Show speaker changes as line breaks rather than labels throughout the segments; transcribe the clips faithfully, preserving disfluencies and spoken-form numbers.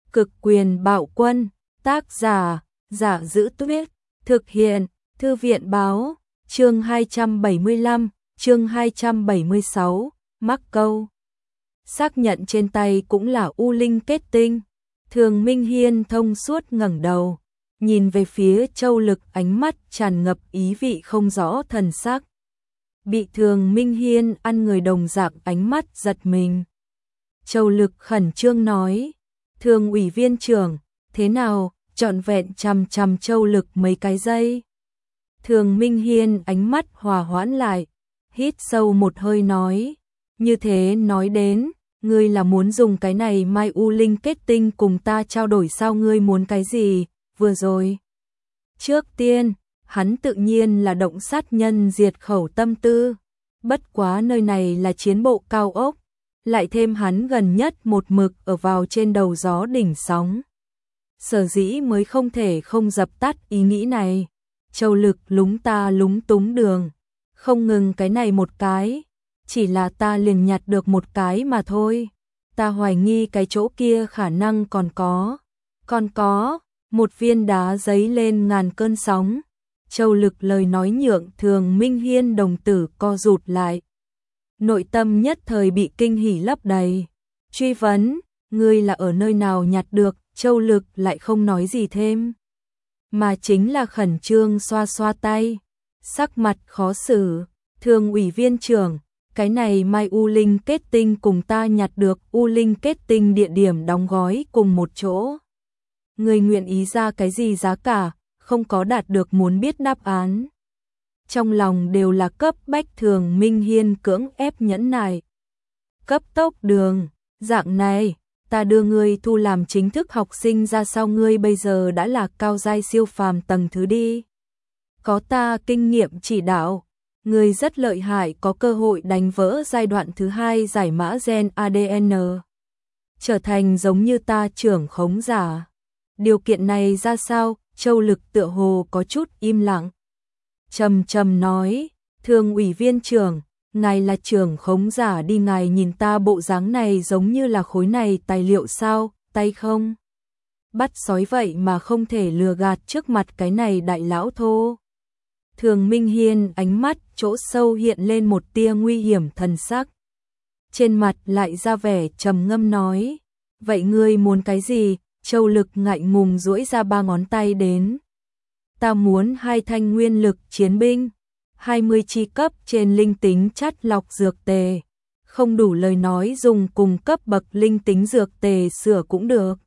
Cực quyền bạo quân, tác giả, Giả Dữ Tuyết, thực hiện, Thư viện báo, chương hai trăm bảy mươi lăm, chương hai trăm bảy mươi sáu, mắc câu. Xác nhận trên tay cũng là U Linh kết tinh. Thường Minh Hiên thông suốt ngẩng đầu, nhìn về phía Châu Lực, ánh mắt tràn ngập ý vị không rõ thần sắc. Bị Thường Minh Hiên ăn người đồng dạng ánh mắt giật mình. Châu Lực khẩn trương nói, Thường ủy viên trưởng, thế nào, trọn vẹn chằm chằm Châu Lực mấy cái giây. Thường Minh Hiên ánh mắt hòa hoãn lại, hít sâu một hơi nói, như thế nói đến, ngươi là muốn dùng cái này Mai U Linh kết tinh cùng ta trao đổi sao, ngươi muốn cái gì, vừa rồi. Trước tiên, hắn tự nhiên là động sát nhân diệt khẩu tâm tư, bất quá nơi này là chiến bộ cao ốc, lại thêm hắn gần nhất một mực ở vào trên đầu gió đỉnh sóng. Sở dĩ mới không thể không dập tắt ý nghĩ này. Châu Lực lúng ta lúng túng đường, không ngừng cái này một cái, chỉ là ta liền nhặt được một cái mà thôi. Ta hoài nghi cái chỗ kia khả năng còn có, còn có, một viên đá giấy lên ngàn cơn sóng. Châu Lực lời nói nhượng Thường Minh Hiên đồng tử co rụt lại. Nội tâm nhất thời bị kinh hỉ lấp đầy. Truy vấn, ngươi là ở nơi nào nhặt được? Châu Lực lại không nói gì thêm, mà chính là khẩn trương xoa xoa tay, sắc mặt khó xử. Thường ủy viên trưởng, cái này Mai U Linh kết tinh cùng ta nhặt được U Linh kết tinh địa điểm đóng gói cùng một chỗ. Người nguyện ý ra cái gì giá cả, không có đạt được muốn biết đáp án. Trong lòng đều là cấp bách. Thường Minh Hiên cưỡng ép nhẫn nại. Cấp tốc đường, dạng này, ta đưa ngươi thu làm chính thức học sinh ra sao, ngươi bây giờ đã là cao giai siêu phàm tầng thứ đi. Có ta kinh nghiệm chỉ đạo, ngươi rất lợi hại, có cơ hội đánh vỡ giai đoạn thứ hai giải mã gen a đê en. Trở thành giống như ta trưởng khống giả. Điều kiện này ra sao? Châu Lực tựa hồ có chút im lặng. Trầm trầm nói, Thường ủy viên trưởng, ngài là trưởng khống giả đi, ngài nhìn ta bộ dáng này giống như là khối này tài liệu sao, tay không? Bắt sói vậy mà không thể lừa gạt trước mặt cái này đại lão thô. Thường Minh Hiên ánh mắt chỗ sâu hiện lên một tia nguy hiểm thần sắc. Trên mặt lại ra vẻ trầm ngâm nói, vậy ngươi muốn cái gì? Châu Lực ngại ngùng duỗi ra ba ngón tay đến. Ta muốn hai thanh nguyên lực chiến binh, hai mươi chi cấp trên linh tính chắt lọc dược tề, không đủ lời nói dùng cùng cấp bậc linh tính dược tề sửa cũng được.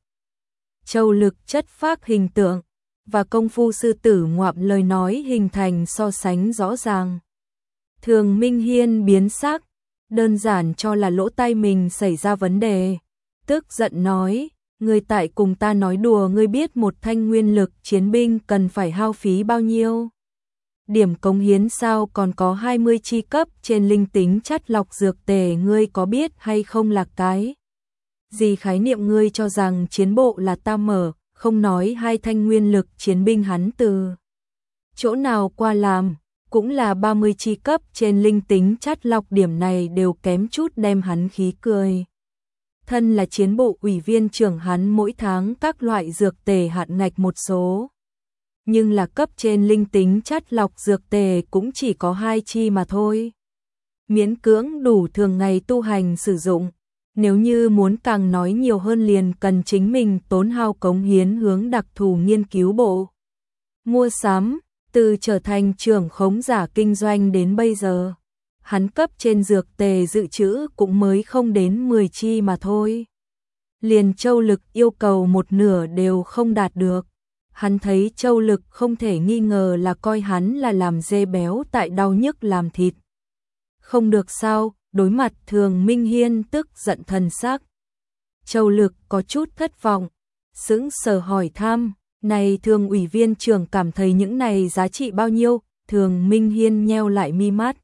Châu Lực chất phác hình tượng và công phu sư tử ngoạm lời nói hình thành so sánh rõ ràng. Thường Minh Hiên biến sắc, đơn giản cho là lỗ tai mình xảy ra vấn đề, tức giận nói, ngươi tại cùng ta nói đùa, ngươi biết một thanh nguyên lực chiến binh cần phải hao phí bao nhiêu điểm cống hiến sao, còn có hai mươi chi cấp trên linh tính chắt lọc dược tề, ngươi có biết hay không là cái gì khái niệm? Ngươi cho rằng chiến bộ là ta mở, không nói hai thanh nguyên lực chiến binh hắn từ chỗ nào qua làm, cũng là ba mươi chi cấp trên linh tính chắt lọc, điểm này đều kém chút đem hắn khí cười. Thân là chiến bộ ủy viên trưởng, hắn mỗi tháng các loại dược tề hạn ngạch một số. Nhưng là cấp trên linh tính chắt lọc dược tề cũng chỉ có hai chi mà thôi. Miễn cưỡng đủ thường ngày tu hành sử dụng. Nếu như muốn càng nói nhiều hơn liền cần chính mình tốn hao cống hiến hướng đặc thù nghiên cứu bộ. Mua sắm, từ trở thành trưởng khống giả kinh doanh đến bây giờ. Hắn cấp trên dược tề dự trữ cũng mới không đến mười chi mà thôi. Liền Châu Lực yêu cầu một nửa đều không đạt được. Hắn thấy Châu Lực không thể nghi ngờ là coi hắn là làm dê béo tại đau nhức làm thịt. Không được sao? Đối mặt Thường Minh Hiên tức giận thần sắc, Châu Lực có chút thất vọng, sững sờ hỏi thăm, này Thường ủy viên trưởng cảm thấy những này giá trị bao nhiêu? Thường Minh Hiên nheo lại mi mắt,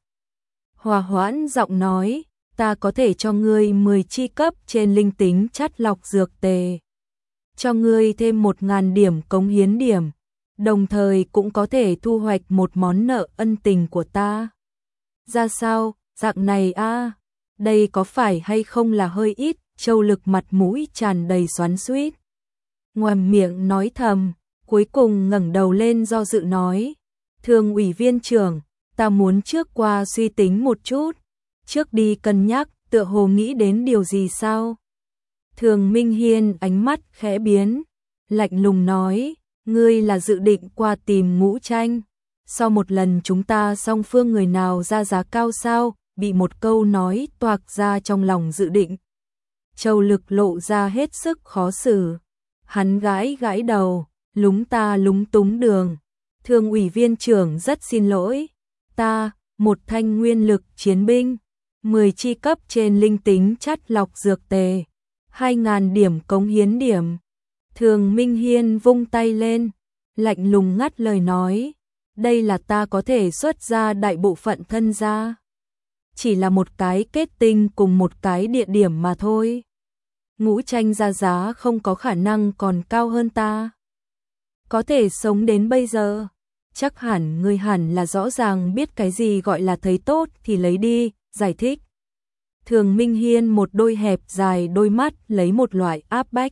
hòa hoãn giọng nói, ta có thể cho ngươi mười chi cấp trên linh tính chắt lọc dược tề, cho ngươi thêm một ngàn điểm cống hiến điểm, đồng thời cũng có thể thu hoạch một món nợ ân tình của ta. Ra sao, dạng này a, à, đây có phải hay không là hơi ít? Châu Lực mặt mũi tràn đầy xoắn xuýt. ngoằm miệng nói thầm, cuối cùng ngẩng đầu lên do dự nói, Thường ủy viên trưởng, ta muốn trước qua suy tính một chút, trước đi cân nhắc, tựa hồ nghĩ đến điều gì sao? Thường Minh Hiên ánh mắt khẽ biến, lạnh lùng nói, ngươi là dự định qua tìm Ngũ Tranh, sau một lần chúng ta song phương người nào ra giá cao sao, bị một câu nói toạc ra trong lòng dự định. Châu Lực lộ ra hết sức khó xử, hắn gãi gãi đầu, lúng ta lúng túng đường, Thường ủy viên trưởng rất xin lỗi, ta, một thanh nguyên lực chiến binh, mười chi cấp trên linh tính chắt lọc dược tề, hai ngàn điểm cống hiến điểm. Thường Minh Hiên vung tay lên, lạnh lùng ngắt lời nói, đây là ta có thể xuất ra đại bộ phận thân gia. Chỉ là một cái kết tinh cùng một cái địa điểm mà thôi. Ngũ Tranh ra giá không có khả năng còn cao hơn ta. Có thể sống đến bây giờ, chắc hẳn ngươi hẳn là rõ ràng biết cái gì gọi là thấy tốt thì lấy đi, giải thích. Thường Minh Hiên một đôi hẹp dài đôi mắt lấy một loại áp bách,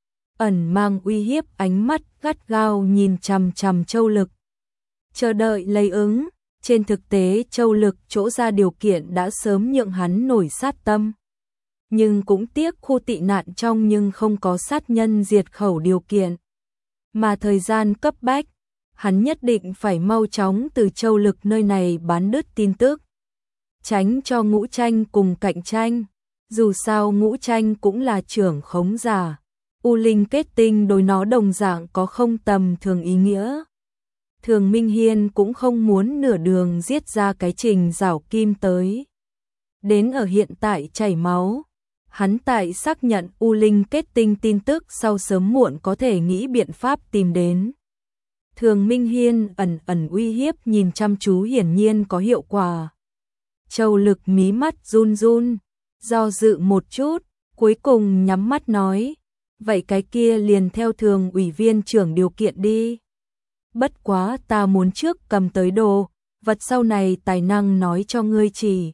ẩn mang uy hiếp ánh mắt gắt gao nhìn chằm chằm Châu Lực. Chờ đợi lấy ứng, trên thực tế Châu Lực chỗ ra điều kiện đã sớm nhượng hắn nổi sát tâm. Nhưng cũng tiếc khu tị nạn trong nhưng không có sát nhân diệt khẩu điều kiện. Mà thời gian cấp bách, hắn nhất định phải mau chóng từ Châu Lực nơi này bán đứt tin tức. Tránh cho Ngũ Tranh cùng cạnh tranh, dù sao Ngũ Tranh cũng là trưởng khống giả. U Linh kết tinh đối nó đồng dạng có không tầm thường ý nghĩa. Thường Minh Hiên cũng không muốn nửa đường giết ra cái trình rảo kim tới. Đến ở hiện tại chảy máu, hắn tại xác nhận U Linh kết tinh tin tức sau sớm muộn có thể nghĩ biện pháp tìm đến. Thường Minh Hiên ẩn ẩn uy hiếp nhìn chăm chú hiển nhiên có hiệu quả. Châu Lực mí mắt run run, do dự một chút, cuối cùng nhắm mắt nói, vậy cái kia liền theo Thường ủy viên trưởng điều kiện đi. Bất quá ta muốn trước cầm tới đồ, vật sau này tài năng nói cho ngươi chỉ.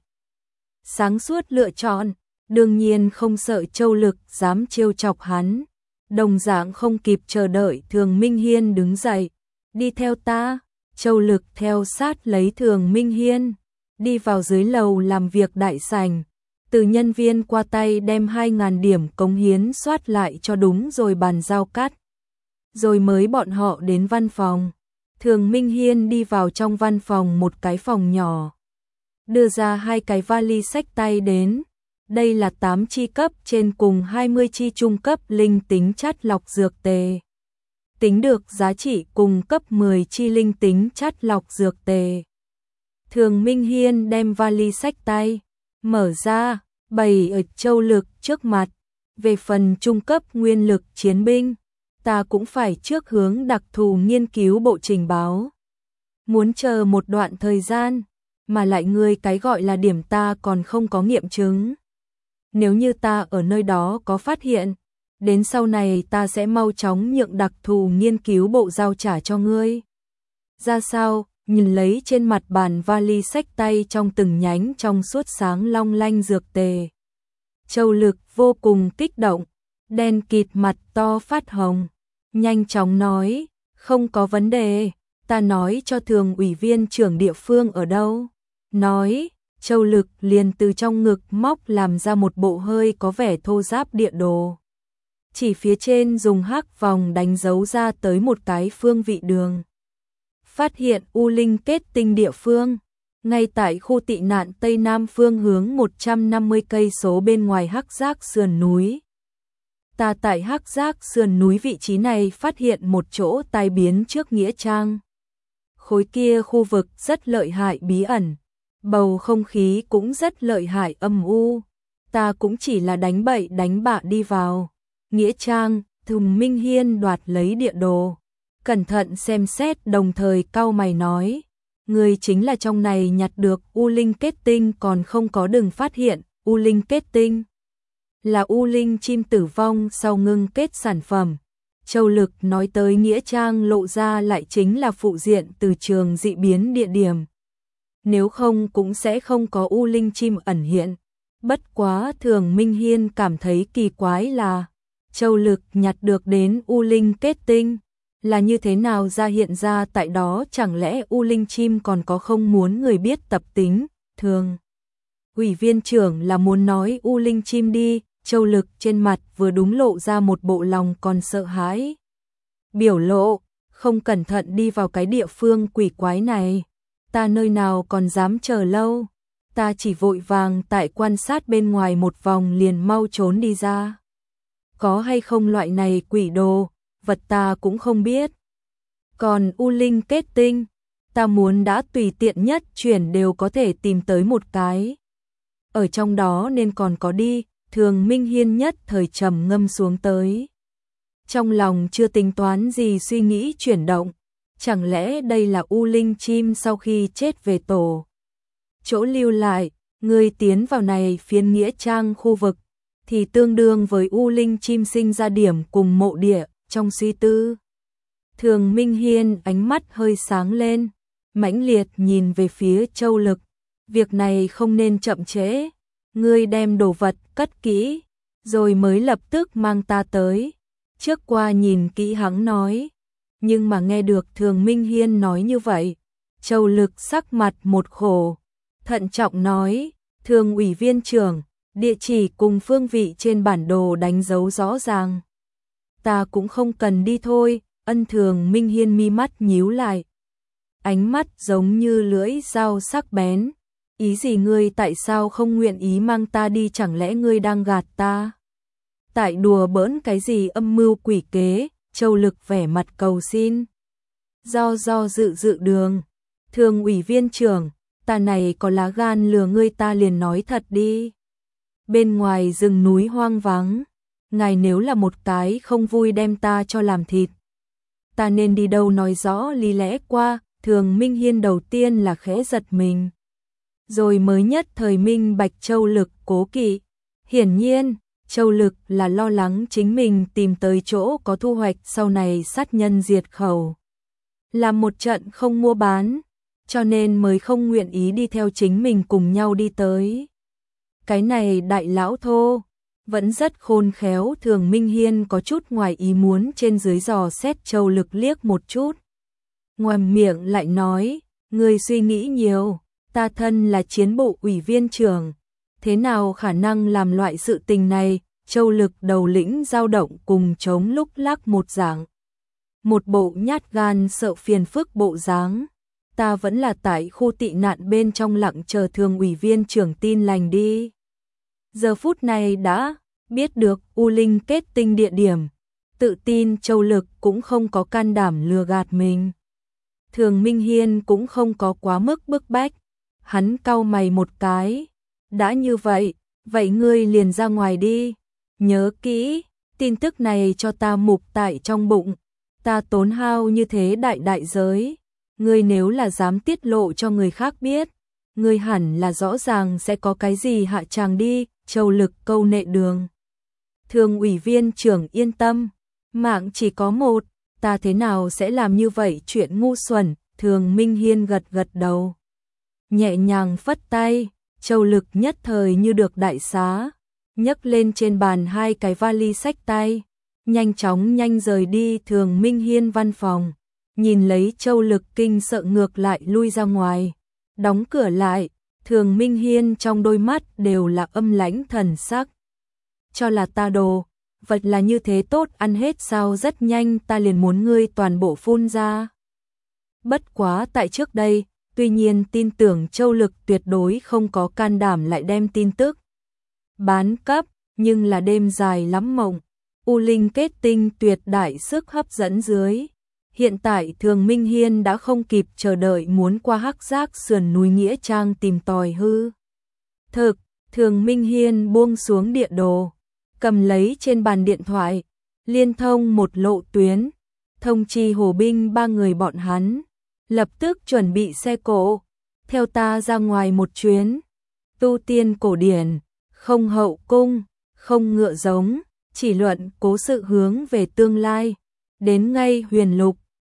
Sáng suốt lựa chọn, đương nhiên không sợ Châu Lực dám trêu chọc hắn. Đồng dạng không kịp chờ đợi Thường Minh Hiên đứng dậy, đi theo ta. Châu Lực theo sát lấy Thường Minh Hiên, đi vào dưới lầu làm việc đại sảnh. Từ nhân viên qua tay đem hai ngàn điểm cống hiến soát lại cho đúng rồi bàn giao cắt. Rồi mới bọn họ đến văn phòng. Thường Minh Hiên đi vào trong văn phòng một cái phòng nhỏ. Đưa ra hai cái vali xách tay đến. Đây là tám chi cấp trên cùng hai mươi chi trung cấp linh tính chắt lọc dược tề. Tính được giá trị cùng cấp mười chi linh tính chắt lọc dược tề. Thường Minh Hiên đem vali xách tay, mở ra, bày ở Châu Lực trước mặt. Về phần trung cấp nguyên lực chiến binh, ta cũng phải trước hướng đặc thù nghiên cứu bộ trình báo. Muốn chờ một đoạn thời gian, mà lại ngươi cái gọi là điểm ta còn không có nghiệm chứng. Nếu như ta ở nơi đó có phát hiện, đến sau này ta sẽ mau chóng nhượng đặc thù nghiên cứu bộ giao trả cho ngươi. Ra sao, nhìn lấy trên mặt bàn vali xách tay trong từng nhánh trong suốt sáng long lanh dược tề. Châu Lực vô cùng kích động, đen kịt mặt to phát hồng, nhanh chóng nói, không có vấn đề, ta nói cho Thường ủy viên trưởng địa phương ở đâu. Nói, Châu Lực liền từ trong ngực móc làm ra một bộ hơi có vẻ thô ráp địa đồ. Chỉ phía trên dùng hắc vòng đánh dấu ra tới một cái phương vị đường. Phát hiện U Linh kết tinh địa phương, ngay tại khu tị nạn Tây Nam phương hướng một trăm năm mươi cây số bên ngoài Hắc Giác sườn núi. Ta tại Hắc Giác sườn núi vị trí này phát hiện một chỗ tai biến trước nghĩa trang. Khối kia khu vực rất lợi hại bí ẩn, bầu không khí cũng rất lợi hại âm u. Ta cũng chỉ là đánh bậy đánh bạ đi vào. Nghĩa trang, Thường Minh Hiên đoạt lấy địa đồ, cẩn thận xem xét đồng thời cau mày nói, người chính là trong này nhặt được U Linh kết tinh còn không có đừng phát hiện, U Linh kết tinh là U Linh chim tử vong sau ngưng kết sản phẩm. Châu Lực nói tới nghĩa trang lộ ra lại chính là phụ diện từ trường dị biến địa điểm. Nếu không cũng sẽ không có U Linh chim ẩn hiện. Bất quá Thường Minh Hiên cảm thấy kỳ quái là Châu Lực nhặt được đến U Linh kết tinh, là như thế nào ra hiện ra tại đó, chẳng lẽ U Linh chim còn có không muốn người biết tập tính, thường. Ủy viên trưởng là muốn nói U Linh chim đi, Châu Lực trên mặt vừa đúng lộ ra một bộ lòng còn sợ hãi. Biểu lộ, không cẩn thận đi vào cái địa phương quỷ quái này, ta nơi nào còn dám chờ lâu, ta chỉ vội vàng tại quan sát bên ngoài một vòng liền mau trốn đi ra. Có hay không loại này quỷ đồ, vật ta cũng không biết. Còn U Linh kết tinh, ta muốn đã tùy tiện nhất chuyển đều có thể tìm tới một cái. Ở trong đó nên còn có đi, Thường Minh Hiên nhất thời trầm ngâm xuống tới. Trong lòng chưa tính toán gì suy nghĩ chuyển động, chẳng lẽ đây là U Linh chim sau khi chết về tổ chỗ lưu lại, người tiến vào này phiến nghĩa trang khu vực, thì tương đương với U Linh chim sinh ra điểm cùng mộ địa, trong suy tư. Thường Minh Hiên ánh mắt hơi sáng lên, mãnh liệt nhìn về phía Châu Lực, việc này không nên chậm trễ, ngươi đem đồ vật cất kỹ, rồi mới lập tức mang ta tới. Trước qua nhìn kỹ hắn nói, nhưng mà nghe được Thường Minh Hiên nói như vậy, Châu Lực sắc mặt một khổ, thận trọng nói, Thường ủy viên trưởng, địa chỉ cùng phương vị trên bản đồ đánh dấu rõ ràng. Ta cũng không cần đi thôi, ân. Thường Minh Hiên mi mắt nhíu lại, ánh mắt giống như lưỡi dao sắc bén. Ý gì ngươi, tại sao không nguyện ý mang ta đi, chẳng lẽ ngươi đang gạt ta? Tại đùa bỡn cái gì âm mưu quỷ kế? Châu Lực vẻ mặt cầu xin. Do do dự dự đường. Thường ủy viên trưởng, ta này có lá gan lừa ngươi, ta liền nói thật đi. Bên ngoài rừng núi hoang vắng, ngài nếu là một cái không vui đem ta cho làm thịt, ta nên đi đâu nói rõ lý lẽ qua. Thường Minh Hiên đầu tiên là khẽ giật mình, rồi mới nhất thời minh bạch Châu Lực cố kỵ. Hiển nhiên, Châu Lực là lo lắng chính mình tìm tới chỗ có thu hoạch, sau này sát nhân diệt khẩu, làm một trận không mua bán, cho nên mới không nguyện ý đi theo chính mình cùng nhau đi tới. Cái này đại lão thô, vẫn rất khôn khéo. Thường Minh Hiên có chút ngoài ý muốn, trên dưới dò xét Châu Lực liếc một chút. Ngoàm miệng lại nói, người suy nghĩ nhiều, ta thân là chiến bộ ủy viên trưởng, thế nào khả năng làm loại sự tình này. Châu Lực đầu lĩnh dao động cùng chống lúc lắc một dạng, một bộ nhát gan sợ phiền phức bộ dáng. Ta vẫn là tại khu tị nạn bên trong lặng chờ Thường ủy viên trưởng tin lành đi. Giờ phút này đã biết được U Linh kết tinh địa điểm, tự tin Châu Lực cũng không có can đảm lừa gạt mình. Thường Minh Hiên cũng không có quá mức bức bách, hắn cau mày một cái, đã như vậy, vậy ngươi liền ra ngoài đi, nhớ kỹ, tin tức này cho ta mục tại trong bụng, ta tốn hao như thế đại đại giới, ngươi nếu là dám tiết lộ cho người khác biết, ngươi hẳn là rõ ràng sẽ có cái gì hạ tràng đi. Châu Lực câu nệ đường. Thường ủy viên trưởng yên tâm, mạng chỉ có một, ta thế nào sẽ làm như vậy chuyện ngu xuẩn. Thường Minh Hiên gật gật đầu, nhẹ nhàng phất tay, Châu Lực nhất thời như được đại xá, nhấc lên trên bàn hai cái vali xách tay, nhanh chóng nhanh rời đi. Thường Minh Hiên văn phòng, nhìn lấy Châu Lực kinh sợ ngược lại lui ra ngoài, đóng cửa lại. Thường Minh Hiên trong đôi mắt đều là âm lãnh thần sắc. Cho là ta đồ, vật là như thế tốt ăn hết sao, rất nhanh ta liền muốn ngươi toàn bộ phun ra. Bất quá tại trước đây, tuy nhiên tin tưởng Châu Lực tuyệt đối không có can đảm lại đem tin tức bán cấp, nhưng là đêm dài lắm mộng, U Linh kết tinh tuyệt đại sức hấp dẫn dưới. Hiện tại Thường Minh Hiên đã không kịp chờ đợi muốn qua hắc giác sườn núi nghĩa trang tìm tòi hư thực. Thường Minh Hiên buông xuống địa đồ, cầm lấy trên bàn điện thoại, liên thông một lộ tuyến, thông chi Hồ Binh ba người bọn hắn, lập tức chuẩn bị xe cộ, theo ta ra ngoài một chuyến. Tu tiên cổ điển, không hậu cung, không ngựa giống, chỉ luận cố sự hướng về tương lai, đến ngay huyền lục.